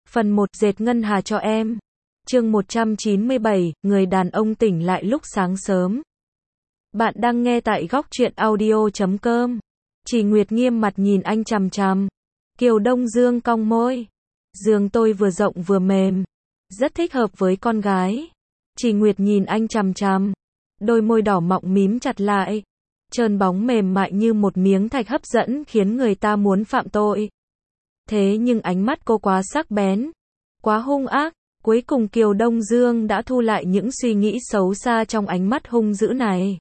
Phần 1 dệt ngân hà cho em. Chương 197, người đàn ông tỉnh lại lúc sáng sớm. Bạn đang nghe tại góc truyện audio.com. Chỉ Nguyệt nghiêm mặt nhìn anh chằm chằm. Kiều Đông Dương cong môi. Giường tôi vừa rộng vừa mềm, rất thích hợp với con gái. Chỉ Nguyệt nhìn anh chằm chằm. Đôi môi đỏ mọng mím chặt lại. Trơn bóng mềm mại như một miếng thạch hấp dẫn khiến người ta muốn phạm tội. Thế nhưng ánh mắt cô quá sắc bén, quá hung ác. Cuối cùng Kiều Đông Dương đã thu lại những suy nghĩ xấu xa trong ánh mắt hung dữ này.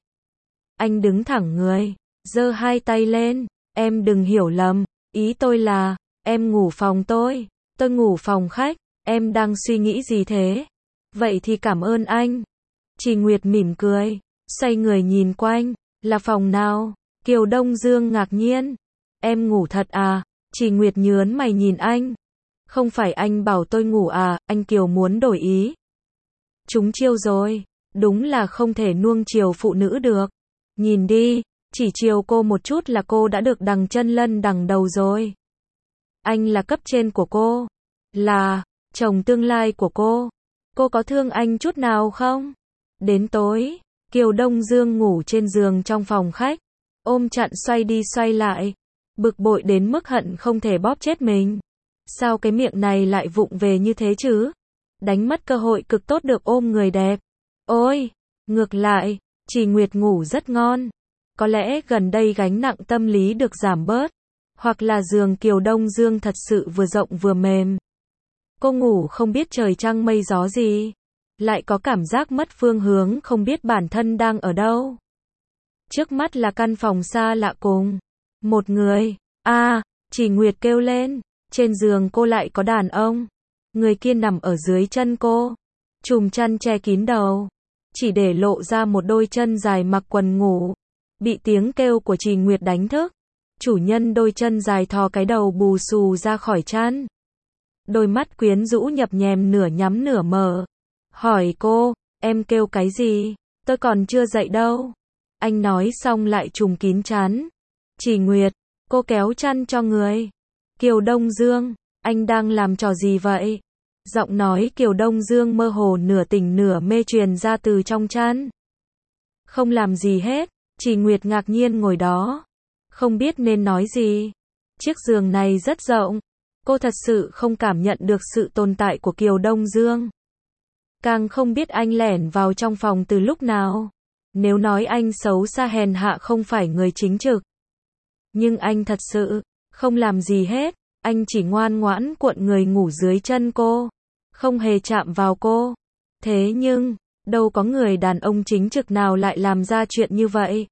Anh đứng thẳng người, giơ hai tay lên. Em đừng hiểu lầm, ý tôi là, em ngủ phòng tôi ngủ phòng khách. Em đang suy nghĩ gì thế? Vậy thì cảm ơn anh. Chỉ Nguyệt mỉm cười, xoay người nhìn quanh. Là phòng nào? Kiều Đông Dương ngạc nhiên. Em ngủ thật à? Chỉ Nguyệt nhớn mày nhìn anh. Không phải anh bảo tôi ngủ à? Anh Kiều muốn đổi ý. Trúng chiêu rồi. Đúng là không thể nuông chiều phụ nữ được. Nhìn đi, chỉ chiều cô một chút là cô đã được đằng chân lân đằng đầu rồi. Anh là cấp trên của cô, là chồng tương lai của cô. Cô có thương anh chút nào không? Đến tối, Kiều Đông Dương ngủ trên giường trong phòng khách, ôm chặn xoay đi xoay lại, bực bội đến mức hận không thể bóp chết mình. Sao cái miệng này lại vụng về như thế chứ? Đánh mất cơ hội cực tốt được ôm người đẹp. Ôi, ngược lại, Chỉ Nguyệt ngủ rất ngon. Có lẽ gần đây gánh nặng tâm lý được giảm bớt, hoặc là giường Kiều Đông Dương thật sự vừa rộng vừa mềm. Cô ngủ không biết trời trăng mây gió gì, lại có cảm giác mất phương hướng, không biết bản thân đang ở đâu. Trước mắt là căn phòng xa lạ cùng một người. Chỉ Nguyệt kêu lên. Trên giường cô lại có đàn ông. Người kia nằm ở dưới chân cô, chùm chăn che kín đầu, chỉ để lộ ra một đôi chân dài mặc quần ngủ. Bị tiếng kêu của Chỉ Nguyệt đánh thức, chủ nhân đôi chân dài thò cái đầu bù xù ra khỏi chăn. Đôi mắt quyến rũ nhập nhèm nửa nhắm nửa mở. Hỏi cô, em kêu cái gì? Tôi còn chưa dậy đâu. Anh nói xong lại trùm kín chán. Chỉ Nguyệt, cô kéo chăn cho người. Kiều Đông Dương, anh đang làm trò gì vậy? Giọng nói Kiều Đông Dương mơ hồ nửa tỉnh nửa mê truyền ra từ trong chăn. Không làm gì hết. Chỉ Nguyệt ngạc nhiên ngồi đó, không biết nên nói gì. Chiếc giường này rất rộng. Cô thật sự không cảm nhận được sự tồn tại của Kiều Đông Dương. Càng không biết anh lẻn vào trong phòng từ lúc nào. Nếu nói anh xấu xa hèn hạ không phải người chính trực. Nhưng anh thật sự không làm gì hết. Anh chỉ ngoan ngoãn cuộn người ngủ dưới chân cô, không hề chạm vào cô. Thế nhưng, đâu có người đàn ông chính trực nào lại làm ra chuyện như vậy.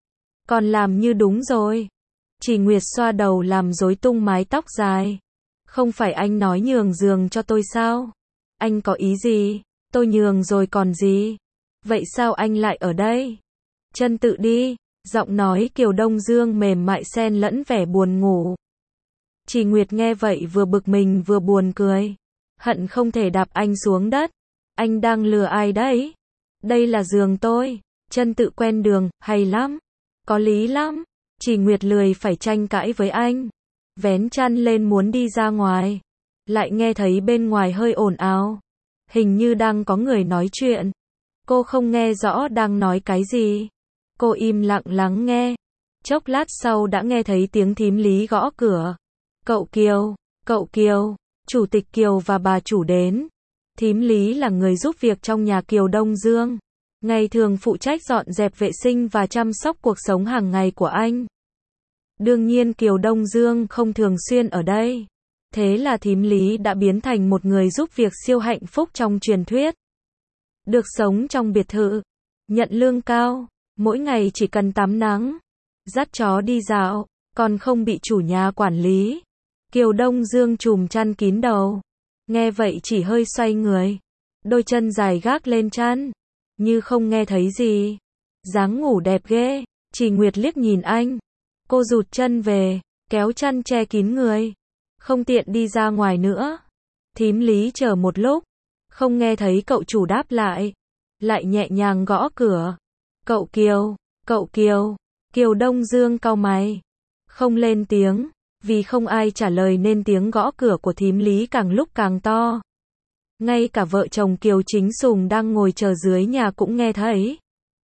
Còn làm như đúng rồi. Chỉ Nguyệt xoa đầu làm rối tung mái tóc dài. Không phải anh nói nhường giường cho tôi sao? Anh có ý gì? Tôi nhường rồi còn gì? Vậy sao anh lại ở đây? Chân tự đi. Giọng nói Kiều Đông Dương mềm mại xen lẫn vẻ buồn ngủ. Chỉ Nguyệt nghe vậy vừa bực mình vừa buồn cười. Hận không thể đạp anh xuống đất. Anh đang lừa ai đấy? Đây là giường tôi. Chân tự quen đường, hay lắm. Có lý lắm. Chỉ Nguyệt lười phải tranh cãi với anh. Vén chăn lên muốn đi ra ngoài. Lại nghe thấy bên ngoài hơi ồn ào. Hình như đang có người nói chuyện. Cô không nghe rõ đang nói cái gì. Cô im lặng lắng nghe. Chốc lát sau đã nghe thấy tiếng thím Lý gõ cửa. Cậu Kiều, chủ tịch Kiều và bà chủ đến. Thím Lý là người giúp việc trong nhà Kiều Đông Dương. Ngày thường phụ trách dọn dẹp vệ sinh và chăm sóc cuộc sống hàng ngày của anh. Đương nhiên Kiều Đông Dương không thường xuyên ở đây. Thế là thím Lý đã biến thành một người giúp việc siêu hạnh phúc trong truyền thuyết. Được sống trong biệt thự, nhận lương cao, mỗi ngày chỉ cần tắm nắng, dắt chó đi dạo, còn không bị chủ nhà quản lý. Kiều Đông Dương trùm chăn kín đầu. Nghe vậy chỉ hơi xoay người. Đôi chân dài gác lên chăn, như không nghe thấy gì. Dáng ngủ đẹp ghê. Chỉ Nguyệt liếc nhìn anh. Cô rụt chân về, kéo chăn che kín người. Không tiện đi ra ngoài nữa. Thím Lý chờ một lúc, không nghe thấy cậu chủ đáp lại. Lại nhẹ nhàng gõ cửa. Cậu Kiều. Kiều Đông Dương cau mày. Không lên tiếng. Vì không ai trả lời nên tiếng gõ cửa của thím Lý càng lúc càng to. Ngay cả vợ chồng Kiều Chính Sùng đang ngồi chờ dưới nhà cũng nghe thấy.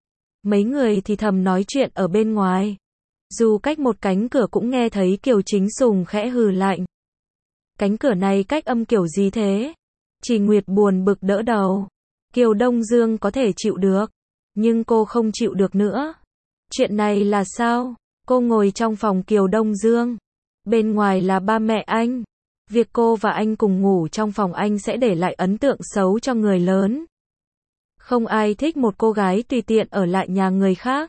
Mấy người thì thầm nói chuyện ở bên ngoài. Dù cách một cánh cửa cũng nghe thấy Kiều Chính Sùng khẽ hừ lạnh. Cánh cửa này cách âm kiểu gì thế? Chỉ Nguyệt buồn bực đỡ đầu. Kiều Đông Dương có thể chịu được, nhưng cô không chịu được nữa. Chuyện này là sao? Cô ngồi trong phòng Kiều Đông Dương. Bên ngoài là ba mẹ anh. Việc cô và anh cùng ngủ trong phòng anh sẽ để lại ấn tượng xấu cho người lớn. Không ai thích một cô gái tùy tiện ở lại nhà người khác.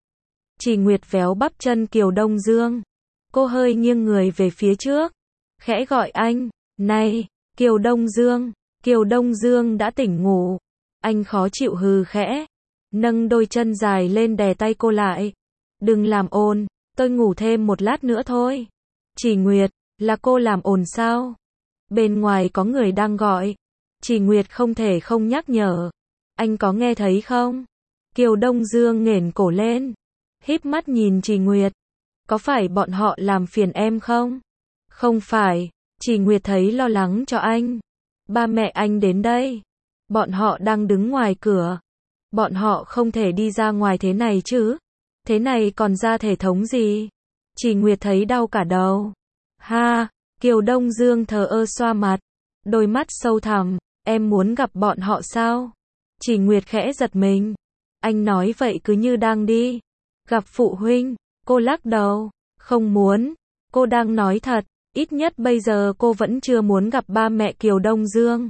Chỉ Nguyệt véo bắp chân Kiều Đông Dương. Cô hơi nghiêng người về phía trước, khẽ gọi anh. Này, Kiều Đông Dương. Kiều Đông Dương đã tỉnh ngủ. Anh khó chịu hừ khẽ, nâng đôi chân dài lên đè tay cô lại. Đừng làm ồn, tôi ngủ thêm một lát nữa thôi. Chỉ Nguyệt, là cô làm ồn sao? Bên ngoài có người đang gọi. Chỉ Nguyệt không thể không nhắc nhở. Anh có nghe thấy không? Kiều Đông Dương nghển cổ lên, híp mắt nhìn Chỉ Nguyệt. Có phải bọn họ làm phiền em không? Không phải. Chỉ Nguyệt thấy lo lắng cho anh. Ba mẹ anh đến đây. Bọn họ đang đứng ngoài cửa. Bọn họ không thể đi ra ngoài thế này chứ. Thế này còn ra thể thống gì? Chỉ Nguyệt thấy đau cả đầu. Ha, Kiều Đông Dương thờ ơ xoa mặt, đôi mắt sâu thẳm. Em muốn gặp bọn họ sao? Chỉ Nguyệt khẽ giật mình. Anh nói vậy cứ như đang đi gặp phụ huynh. Cô lắc đầu. Không muốn. Cô đang nói thật. Ít nhất bây giờ cô vẫn chưa muốn gặp ba mẹ Kiều Đông Dương.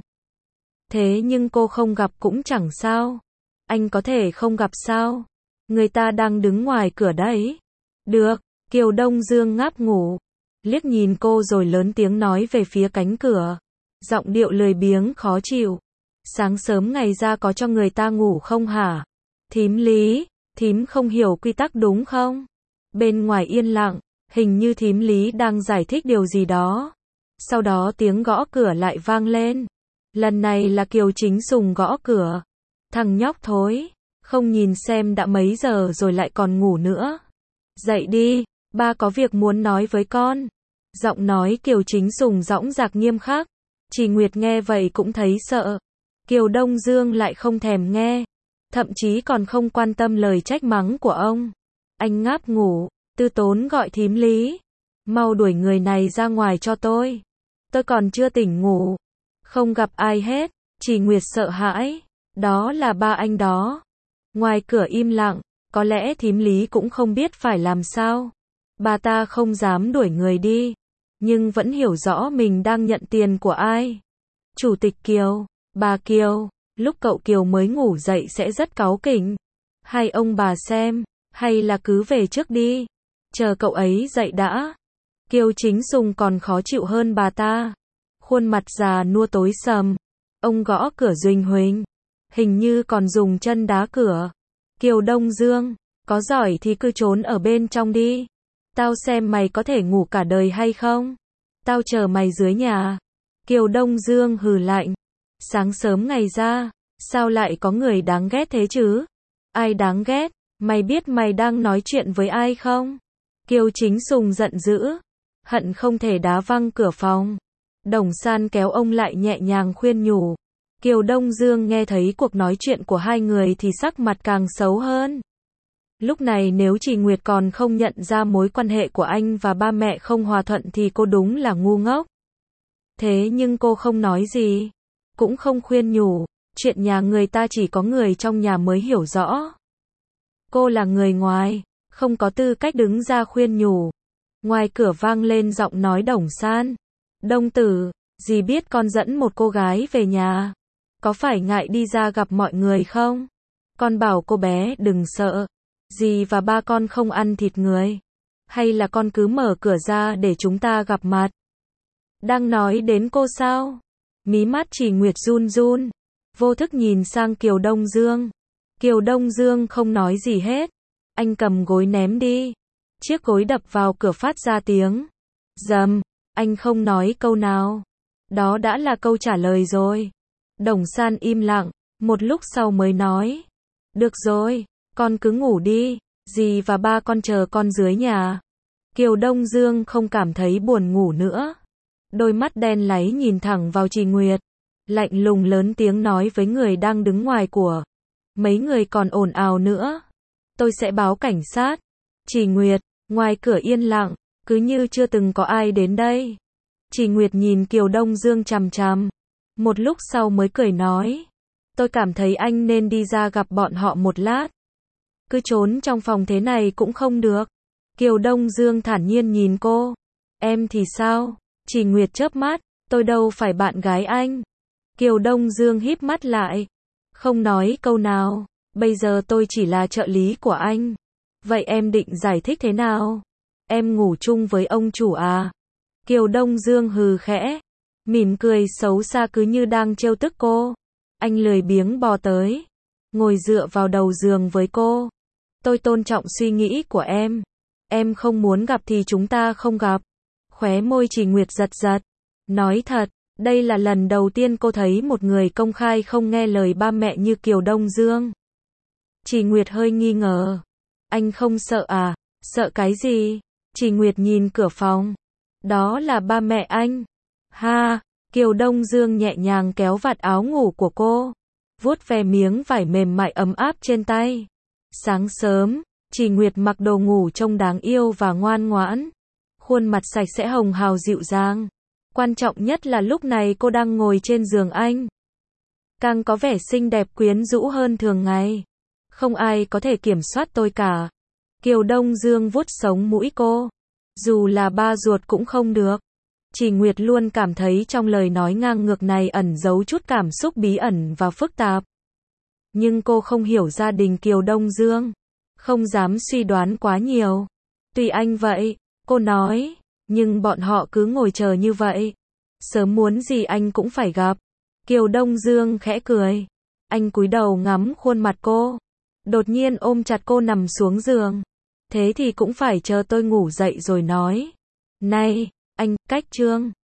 Thế nhưng cô không gặp cũng chẳng sao. Anh có thể không gặp sao? Người ta đang đứng ngoài cửa đấy. Được. Kiều Đông Dương ngáp ngủ, liếc nhìn cô rồi lớn tiếng nói về phía cánh cửa. Giọng điệu lười biếng khó chịu. Sáng sớm ngày ra có cho người ta ngủ không hả? Thím Lý, thím không hiểu quy tắc đúng không? Bên ngoài yên lặng, hình như thím Lý đang giải thích điều gì đó. Sau đó tiếng gõ cửa lại vang lên. Lần này là Kiều Chính Sùng gõ cửa. Thằng nhóc thối, không nhìn xem đã mấy giờ rồi lại còn ngủ nữa. Dậy đi, ba có việc muốn nói với con. Giọng nói Kiều Chính Sùng dõng dạc nghiêm khắc. Chỉ Nguyệt nghe vậy cũng thấy sợ. Kiều Đông Dương lại không thèm nghe, thậm chí còn không quan tâm lời trách mắng của ông. Anh ngáp ngủ, Tư Tốn gọi thím Lý. Mau đuổi người này ra ngoài cho tôi. Tôi còn chưa tỉnh ngủ. Không gặp ai hết. Chỉ Nguyệt sợ hãi. Đó là ba anh đó. Ngoài cửa im lặng, có lẽ thím Lý cũng không biết phải làm sao. Bà ta không dám đuổi người đi, nhưng vẫn hiểu rõ mình đang nhận tiền của ai. Chủ tịch Kiều, bà Kiều, lúc cậu Kiều mới ngủ dậy sẽ rất cáu kỉnh. Hay ông bà xem, hay là cứ về trước đi, chờ cậu ấy dậy đã. Kiều Chính Sùng còn khó chịu hơn bà ta. Khuôn mặt già nua tối sầm. Ông gõ cửa huỳnh huỳnh, hình như còn dùng chân đá cửa. Kiều Đông Dương, có giỏi thì cứ trốn ở bên trong đi. Tao xem mày có thể ngủ cả đời hay không. Tao chờ mày dưới nhà. Kiều Đông Dương hừ lạnh. Sáng sớm ngày ra, sao lại có người đáng ghét thế chứ? Ai đáng ghét? Mày biết mày đang nói chuyện với ai không? Kiều Chính Sùng giận dữ, hận không thể đá văng cửa phòng. Đồng San kéo ông lại nhẹ nhàng khuyên nhủ. Kiều Đông Dương nghe thấy cuộc nói chuyện của hai người thì sắc mặt càng xấu hơn. Lúc này nếu Chỉ Nguyệt còn không nhận ra mối quan hệ của anh và ba mẹ không hòa thuận thì cô đúng là ngu ngốc. Thế nhưng cô không nói gì, cũng không khuyên nhủ, chuyện nhà người ta chỉ có người trong nhà mới hiểu rõ. Cô là người ngoài, không có tư cách đứng ra khuyên nhủ. Ngoài cửa vang lên giọng nói Đồng San. Đông tử, dì biết con dẫn một cô gái về nhà. Có phải ngại đi ra gặp mọi người không? Con bảo cô bé đừng sợ. Dì và ba con không ăn thịt người. Hay là con cứ mở cửa ra để chúng ta gặp mặt? Đang nói đến cô sao? Mí mắt Chỉ Nguyệt run run, vô thức nhìn sang Kiều Đông Dương. Kiều Đông Dương không nói gì hết. Anh cầm gối ném đi. Chiếc gối đập vào cửa phát ra tiếng rầm. Anh không nói câu nào. Đó đã là câu trả lời rồi. Đồng San im lặng, một lúc sau mới nói. Được rồi, con cứ ngủ đi, dì và ba con chờ con dưới nhà. Kiều Đông Dương không cảm thấy buồn ngủ nữa. Đôi mắt đen láy nhìn thẳng vào Trì Nguyệt. Lạnh lùng lớn tiếng nói với người đang đứng ngoài của. Mấy người còn ồn ào nữa. Tôi sẽ báo cảnh sát. Trì Nguyệt, ngoài cửa yên lặng, cứ như chưa từng có ai đến đây. Trì Nguyệt nhìn Kiều Đông Dương chằm chằm. Một lúc sau mới cười nói. Tôi cảm thấy anh nên đi ra gặp bọn họ một lát. Cứ trốn trong phòng thế này cũng không được. Kiều Đông Dương thản nhiên nhìn cô. Em thì sao? Trì Nguyệt chớp mắt. Tôi đâu phải bạn gái anh. Kiều Đông Dương híp mắt lại. Không nói câu nào. Bây giờ tôi chỉ là trợ lý của anh. Vậy em định giải thích thế nào? Em ngủ chung với ông chủ à? Kiều Đông Dương hừ khẽ. Mỉm cười xấu xa cứ như đang trêu tức cô. Anh lười biếng bò tới. Ngồi dựa vào đầu giường với cô. Tôi tôn trọng suy nghĩ của em. Em không muốn gặp thì chúng ta không gặp. Khóe môi Trì Nguyệt giật giật. Nói thật, đây là lần đầu tiên cô thấy một người công khai không nghe lời ba mẹ như Kiều Đông Dương. Trì Nguyệt hơi nghi ngờ. Anh không sợ à? Sợ cái gì? Trì Nguyệt nhìn cửa phòng. Đó là ba mẹ anh. Ha, Kiều Đông Dương nhẹ nhàng kéo vạt áo ngủ của cô. Vuốt ve miếng vải mềm mại ấm áp trên tay. Sáng sớm, Trì Nguyệt mặc đồ ngủ trông đáng yêu và ngoan ngoãn. Khuôn mặt sạch sẽ hồng hào dịu dàng. Quan trọng nhất là lúc này cô đang ngồi trên giường anh. Càng có vẻ xinh đẹp quyến rũ hơn thường ngày. Không ai có thể kiểm soát tôi cả. Kiều Đông Dương vuốt sống mũi cô. Dù là ba ruột cũng không được. Trì Nguyệt luôn cảm thấy trong lời nói ngang ngược này ẩn giấu chút cảm xúc bí ẩn và phức tạp. Nhưng cô không hiểu gia đình Kiều Đông Dương. Không dám suy đoán quá nhiều. Tùy anh vậy, cô nói. Nhưng bọn họ cứ ngồi chờ như vậy. Sớm muốn gì anh cũng phải gặp. Kiều Đông Dương khẽ cười. Anh cúi đầu ngắm khuôn mặt cô. Đột nhiên ôm chặt cô nằm xuống giường. Thế thì cũng phải chờ tôi ngủ dậy rồi nói. Này, anh, cách chương.